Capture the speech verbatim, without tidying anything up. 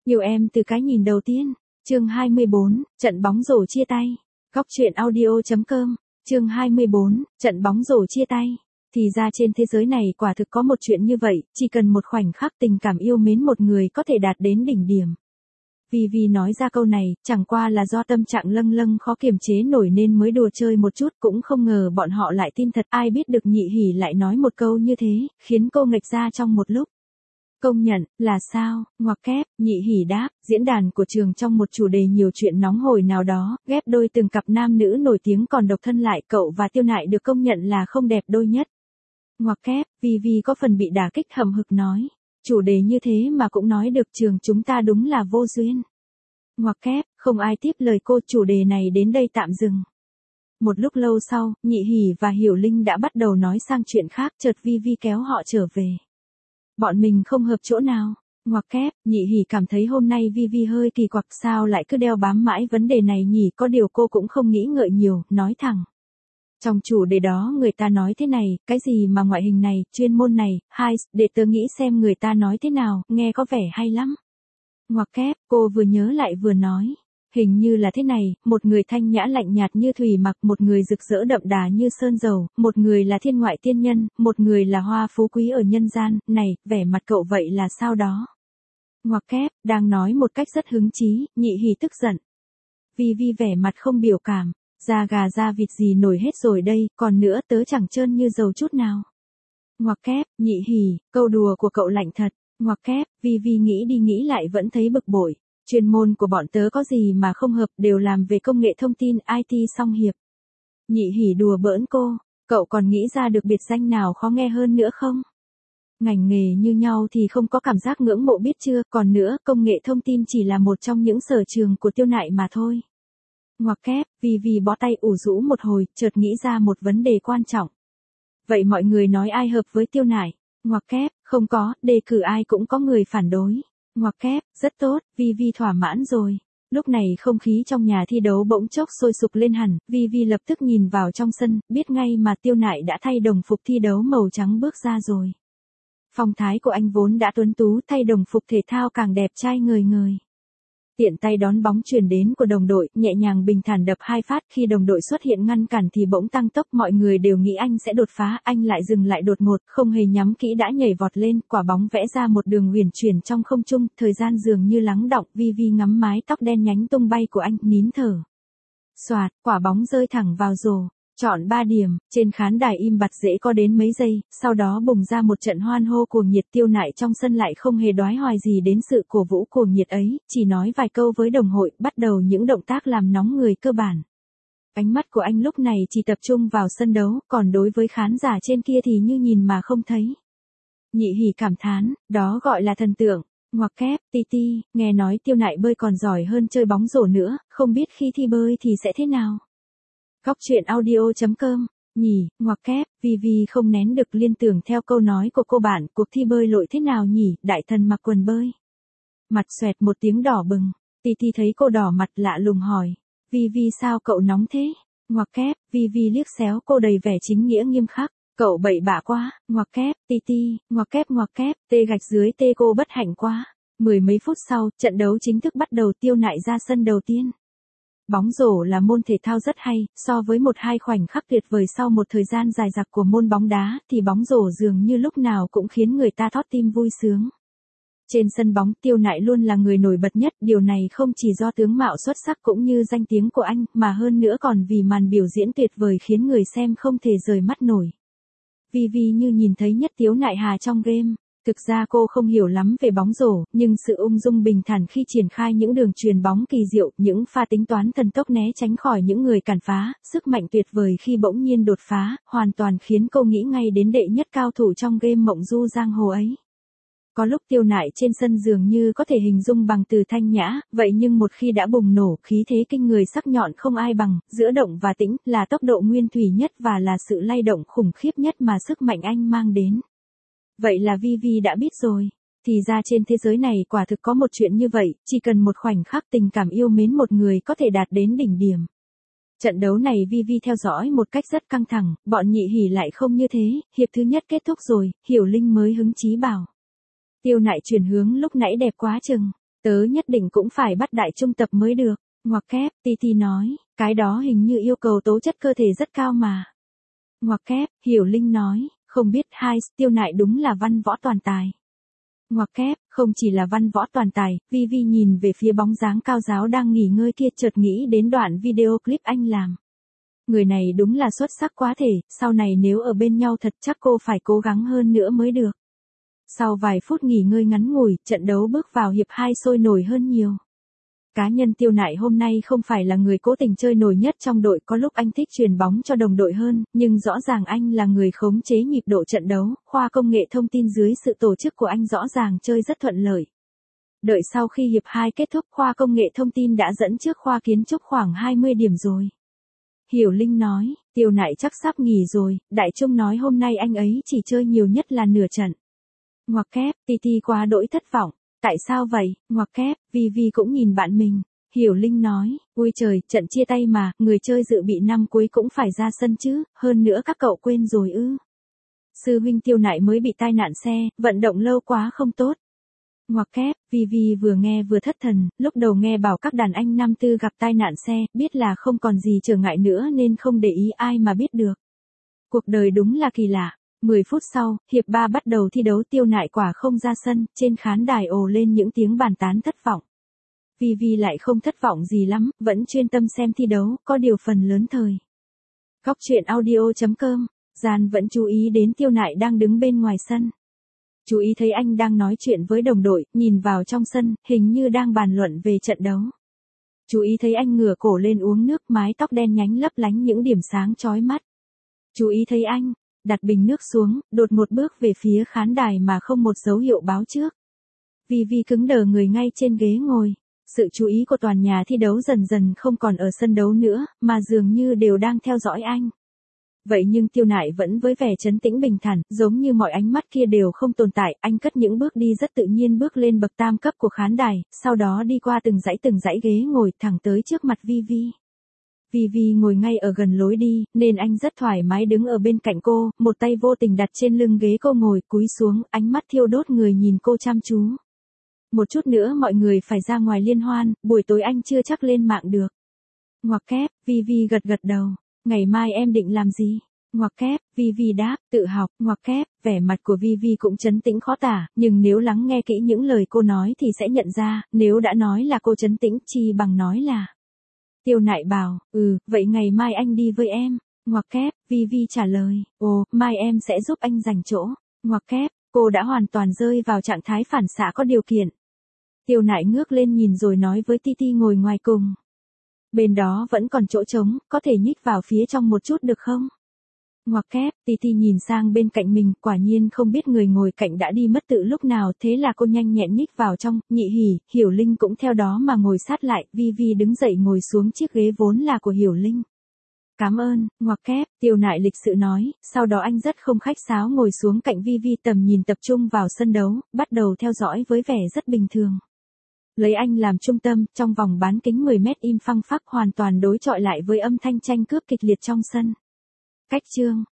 Yêu em từ cái nhìn đầu tiên. Chương hai mươi bốn, trận bóng rổ chia tay. Góc truyện audio.com. Chương hai mươi bốn, trận bóng rổ chia tay. Thì ra trên thế giới này quả thực có một chuyện như vậy, chỉ cần một khoảnh khắc tình cảm yêu mến một người có thể đạt đến đỉnh điểm. Vì vì nói ra câu này, chẳng qua là do tâm trạng lâng lâng khó kiềm chế nổi nên mới đùa chơi một chút, cũng không ngờ bọn họ lại tin thật. Ai biết được Nhị Hỉ lại nói một câu như thế, khiến cô nghịch ra trong một lúc. Công nhận, là sao, ngoặc kép, Nhị Hỉ đáp, diễn đàn của trường trong một chủ đề nhiều chuyện nóng hổi nào đó, ghép đôi từng cặp nam nữ nổi tiếng còn độc thân lại, cậu và Tiêu Nại được công nhận là không đẹp đôi nhất. Ngoặc kép, vì vì có phần bị đả kích hậm hực nói. Chủ đề như thế mà cũng nói được, trường chúng ta đúng là vô duyên. Ngoặc kép, không ai tiếp lời cô, chủ đề này đến đây tạm dừng. Một lúc lâu sau, Nhị Hỉ và Hiểu Linh đã bắt đầu nói sang chuyện khác, chợt Vi Vi kéo họ trở về. Bọn mình không hợp chỗ nào. Ngoặc kép, Nhị Hỉ cảm thấy hôm nay Vi Vi hơi kỳ quặc, sao lại cứ đeo bám mãi vấn đề này nhỉ, có điều cô cũng không nghĩ ngợi nhiều, nói thẳng. Trong chủ đề đó người ta nói thế này, cái gì mà ngoại hình này, chuyên môn này, hai, để tớ nghĩ xem người ta nói thế nào, nghe có vẻ hay lắm. Ngoặc kép, cô vừa nhớ lại vừa nói. Hình như là thế này, một người thanh nhã lạnh nhạt như thủy mặc, một người rực rỡ đậm đà như sơn dầu, một người là thiên ngoại tiên nhân, một người là hoa phú quý ở nhân gian, này, vẻ mặt cậu vậy là sao đó? Ngoặc kép, đang nói một cách rất hứng chí, Nhị Hỉ tức giận. Vi Vi vẻ mặt không biểu cảm, da gà da vịt gì nổi hết rồi đây, còn nữa tớ chẳng trơn như dầu chút nào. Ngoặc kép, Nhị Hỉ, câu đùa của cậu lạnh thật. Ngoặc kép, Vi Vi nghĩ đi nghĩ lại vẫn thấy bực bội. Chuyên môn của bọn tớ có gì mà không hợp, đều làm về công nghệ thông tin, i tê song hiệp. Nhị Hỉ đùa bỡn cô, cậu còn nghĩ ra được biệt danh nào khó nghe hơn nữa không? Ngành nghề như nhau thì không có cảm giác ngưỡng mộ biết chưa, còn nữa, công nghệ thông tin chỉ là một trong những sở trường của Tiêu Nại mà thôi. Ngoặc kép, Vi Vi bó tay ủ rũ một hồi, chợt nghĩ ra một vấn đề quan trọng. Vậy mọi người nói ai hợp với Tiêu Nại? Ngoặc kép, không có, đề cử ai cũng có người phản đối. Ngoặc kép, rất tốt, Vi Vi thỏa mãn rồi. Lúc này không khí trong nhà thi đấu bỗng chốc sôi sục lên hẳn, Vi Vi lập tức nhìn vào trong sân, biết ngay mà Tiêu Nại đã thay đồng phục thi đấu màu trắng bước ra rồi. Phong thái của anh vốn đã tuấn tú, thay đồng phục thể thao càng đẹp trai ngời ngời. Tiện tay đón bóng chuyển đến của đồng đội, nhẹ nhàng bình thản đập hai phát, khi đồng đội xuất hiện ngăn cản thì bỗng tăng tốc, mọi người đều nghĩ anh sẽ đột phá, anh lại dừng lại đột ngột, không hề nhắm kỹ đã nhảy vọt lên, quả bóng vẽ ra một đường huyền chuyển trong không trung, thời gian dường như lắng đọng, Vi Vi ngắm mái tóc đen nhánh tung bay của anh, nín thở. Xoạt, quả bóng rơi thẳng vào rổ. Chọn ba điểm, trên khán đài im bặt dễ có đến mấy giây, sau đó bùng ra một trận hoan hô cuồng nhiệt. Tiêu Nại trong sân lại không hề đoái hoài gì đến sự cổ vũ cuồng nhiệt ấy, chỉ nói vài câu với đồng hội, bắt đầu những động tác làm nóng người cơ bản. Ánh mắt của anh lúc này chỉ tập trung vào sân đấu, còn đối với khán giả trên kia thì như nhìn mà không thấy. Nhị Hỉ cảm thán, đó gọi là thần tượng. Ngoặc kép, Ti Ti, nghe nói Tiêu Nại bơi còn giỏi hơn chơi bóng rổ nữa, không biết khi thi bơi thì sẽ thế nào? Góc truyện audio.com, nhỉ, ngoặc kép, Vi Vi không nén được liên tưởng theo câu nói của cô bạn, cuộc thi bơi lội thế nào nhỉ, đại thần mặc quần bơi. Mặt xoẹt một tiếng đỏ bừng, Ti Ti thấy cô đỏ mặt lạ lùng hỏi, Vi Vi sao cậu nóng thế? Ngoặc kép, Vi Vi liếc xéo cô đầy vẻ chính nghĩa nghiêm khắc, cậu bậy bạ quá, ngoặc kép, Ti Ti, ngoặc kép ngoặc kép, tê gạch dưới tê cô bất hạnh quá. Mười mấy phút sau, trận đấu chính thức bắt đầu. Tiêu Nại ra sân đầu tiên. Bóng rổ là môn thể thao rất hay, so với một hai khoảnh khắc tuyệt vời sau một thời gian dài dặc của môn bóng đá, thì bóng rổ dường như lúc nào cũng khiến người ta thót tim vui sướng. Trên sân bóng, Tiêu Nại luôn là người nổi bật nhất, điều này không chỉ do tướng mạo xuất sắc cũng như danh tiếng của anh, mà hơn nữa còn vì màn biểu diễn tuyệt vời khiến người xem không thể rời mắt nổi. Vi Vi như nhìn thấy nhất Tiếu Nại Hà trong game. Thực ra cô không hiểu lắm về bóng rổ, nhưng sự ung dung bình thản khi triển khai những đường chuyền bóng kỳ diệu, những pha tính toán thần tốc né tránh khỏi những người cản phá, sức mạnh tuyệt vời khi bỗng nhiên đột phá, hoàn toàn khiến cô nghĩ ngay đến đệ nhất cao thủ trong game mộng du giang hồ ấy. Có lúc Tiêu Nại trên sân dường như có thể hình dung bằng từ thanh nhã, vậy nhưng một khi đã bùng nổ, khí thế kinh người sắc nhọn không ai bằng, giữa động và tĩnh, là tốc độ nguyên thủy nhất và là sự lay động khủng khiếp nhất mà sức mạnh anh mang đến. Vậy là Vi Vi đã biết rồi. Thì ra trên thế giới này quả thực có một chuyện như vậy, chỉ cần một khoảnh khắc tình cảm yêu mến một người có thể đạt đến đỉnh điểm. Trận đấu này Vi Vi theo dõi một cách rất căng thẳng, bọn Nhị Hỉ lại không như thế, hiệp thứ nhất kết thúc rồi, Hiểu Linh mới hứng chí bảo. Tiêu Nại chuyển hướng lúc nãy đẹp quá chừng. Tớ nhất định cũng phải bắt đại trung tập mới được. Ngoặc kép, Titi nói, cái đó hình như yêu cầu tố chất cơ thể rất cao mà. Ngoặc kép, Hiểu Linh nói, không biết hai, Tiêu Nại đúng là văn võ toàn tài. Ngoặc kép, không chỉ là văn võ toàn tài, Vi Vi nhìn về phía bóng dáng cao giáo đang nghỉ ngơi kia chợt nghĩ đến đoạn video clip anh làm. Người này đúng là xuất sắc quá thể, sau này nếu ở bên nhau thật chắc cô phải cố gắng hơn nữa mới được. Sau vài phút nghỉ ngơi ngắn ngủi, trận đấu bước vào hiệp hai sôi nổi hơn nhiều. Cá nhân Tiêu Nại hôm nay không phải là người cố tình chơi nổi nhất trong đội, có lúc anh thích truyền bóng cho đồng đội hơn, nhưng rõ ràng anh là người khống chế nhịp độ trận đấu, khoa công nghệ thông tin dưới sự tổ chức của anh rõ ràng chơi rất thuận lợi. Đợi sau khi hiệp hai kết thúc, khoa công nghệ thông tin đã dẫn trước khoa kiến trúc khoảng hai mươi điểm rồi. Hiểu Linh nói, Tiêu Nại chắc sắp nghỉ rồi, Đại Trung nói hôm nay anh ấy chỉ chơi nhiều nhất là nửa trận. Ngoặc kép, Titi quá đỗi thất vọng. Tại sao vậy? Ngoặc kép, Vi Vi cũng nhìn bạn mình. Hiểu Linh nói, ôi trời, trận chia tay mà, người chơi dự bị năm cuối cũng phải ra sân chứ, hơn nữa các cậu quên rồi ư. Sư huynh Tiêu Nại mới bị tai nạn xe, vận động lâu quá không tốt. Ngoặc kép, Vi Vi vừa nghe vừa thất thần, lúc đầu nghe bảo các đàn anh năm tư gặp tai nạn xe, biết là không còn gì trở ngại nữa nên không để ý ai mà biết được. Cuộc đời đúng là kỳ lạ. mười phút sau, hiệp ba bắt đầu thi đấu, Tiêu Nại quả không ra sân, trên khán đài ồ lên những tiếng bàn tán thất vọng. Vi Vi lại không thất vọng gì lắm, vẫn chuyên tâm xem thi đấu, có điều phần lớn thời. Góc truyện audio chấm com, Gian vẫn chú ý đến Tiêu Nại đang đứng bên ngoài sân. Chú ý thấy anh đang nói chuyện với đồng đội, nhìn vào trong sân, hình như đang bàn luận về trận đấu. Chú ý thấy anh ngửa cổ lên uống nước, mái tóc đen nhánh lấp lánh những điểm sáng chói mắt. Chú ý thấy anh đặt bình nước xuống, đột một bước về phía khán đài mà không một dấu hiệu báo trước. Vi Vi cứng đờ người ngay trên ghế ngồi. Sự chú ý của toàn nhà thi đấu dần dần không còn ở sân đấu nữa, mà dường như đều đang theo dõi anh. Vậy nhưng Tiêu Nại vẫn với vẻ trấn tĩnh bình thản, giống như mọi ánh mắt kia đều không tồn tại, anh cất những bước đi rất tự nhiên bước lên bậc tam cấp của khán đài, sau đó đi qua từng dãy từng dãy ghế ngồi thẳng tới trước mặt Vi Vi. Vi Vi ngồi ngay ở gần lối đi, nên anh rất thoải mái đứng ở bên cạnh cô, một tay vô tình đặt trên lưng ghế cô ngồi, cúi xuống, ánh mắt thiêu đốt người nhìn cô chăm chú. Một chút nữa mọi người phải ra ngoài liên hoan, buổi tối anh chưa chắc lên mạng được. Ngoặc kép, Vi Vi gật gật đầu. Ngày mai em định làm gì? Ngoặc kép, Vi Vi đáp, tự học. Ngoặc kép, vẻ mặt của Vi Vi cũng trấn tĩnh khó tả, nhưng nếu lắng nghe kỹ những lời cô nói thì sẽ nhận ra, nếu đã nói là cô trấn tĩnh, chi bằng nói là. Tiêu Nại bảo, ừ, vậy ngày mai anh đi với em. Ngoặc kép, Vi Vi trả lời, ồ, mai em sẽ giúp anh giành chỗ. Ngoặc kép, cô đã hoàn toàn rơi vào trạng thái phản xạ có điều kiện. Tiêu Nại ngước lên nhìn rồi nói với Titi ngồi ngoài cùng. Bên đó vẫn còn chỗ trống, có thể nhích vào phía trong một chút được không? Ngoặc kép, Titi nhìn sang bên cạnh mình, quả nhiên không biết người ngồi cạnh đã đi mất từ lúc nào, thế là cô nhanh nhẹn nhích vào trong, Nhị Hỉ, Hiểu Linh cũng theo đó mà ngồi sát lại, Vi Vi đứng dậy ngồi xuống chiếc ghế vốn là của Hiểu Linh. Cảm ơn, ngoặc kép, Tiêu Nại lịch sự nói, sau đó anh rất không khách sáo ngồi xuống cạnh Vi Vi, tầm nhìn tập trung vào sân đấu, bắt đầu theo dõi với vẻ rất bình thường. Lấy anh làm trung tâm, trong vòng bán kính mười mét im phăng phắc hoàn toàn đối chọi lại với âm thanh tranh cướp kịch liệt trong sân. Cách chương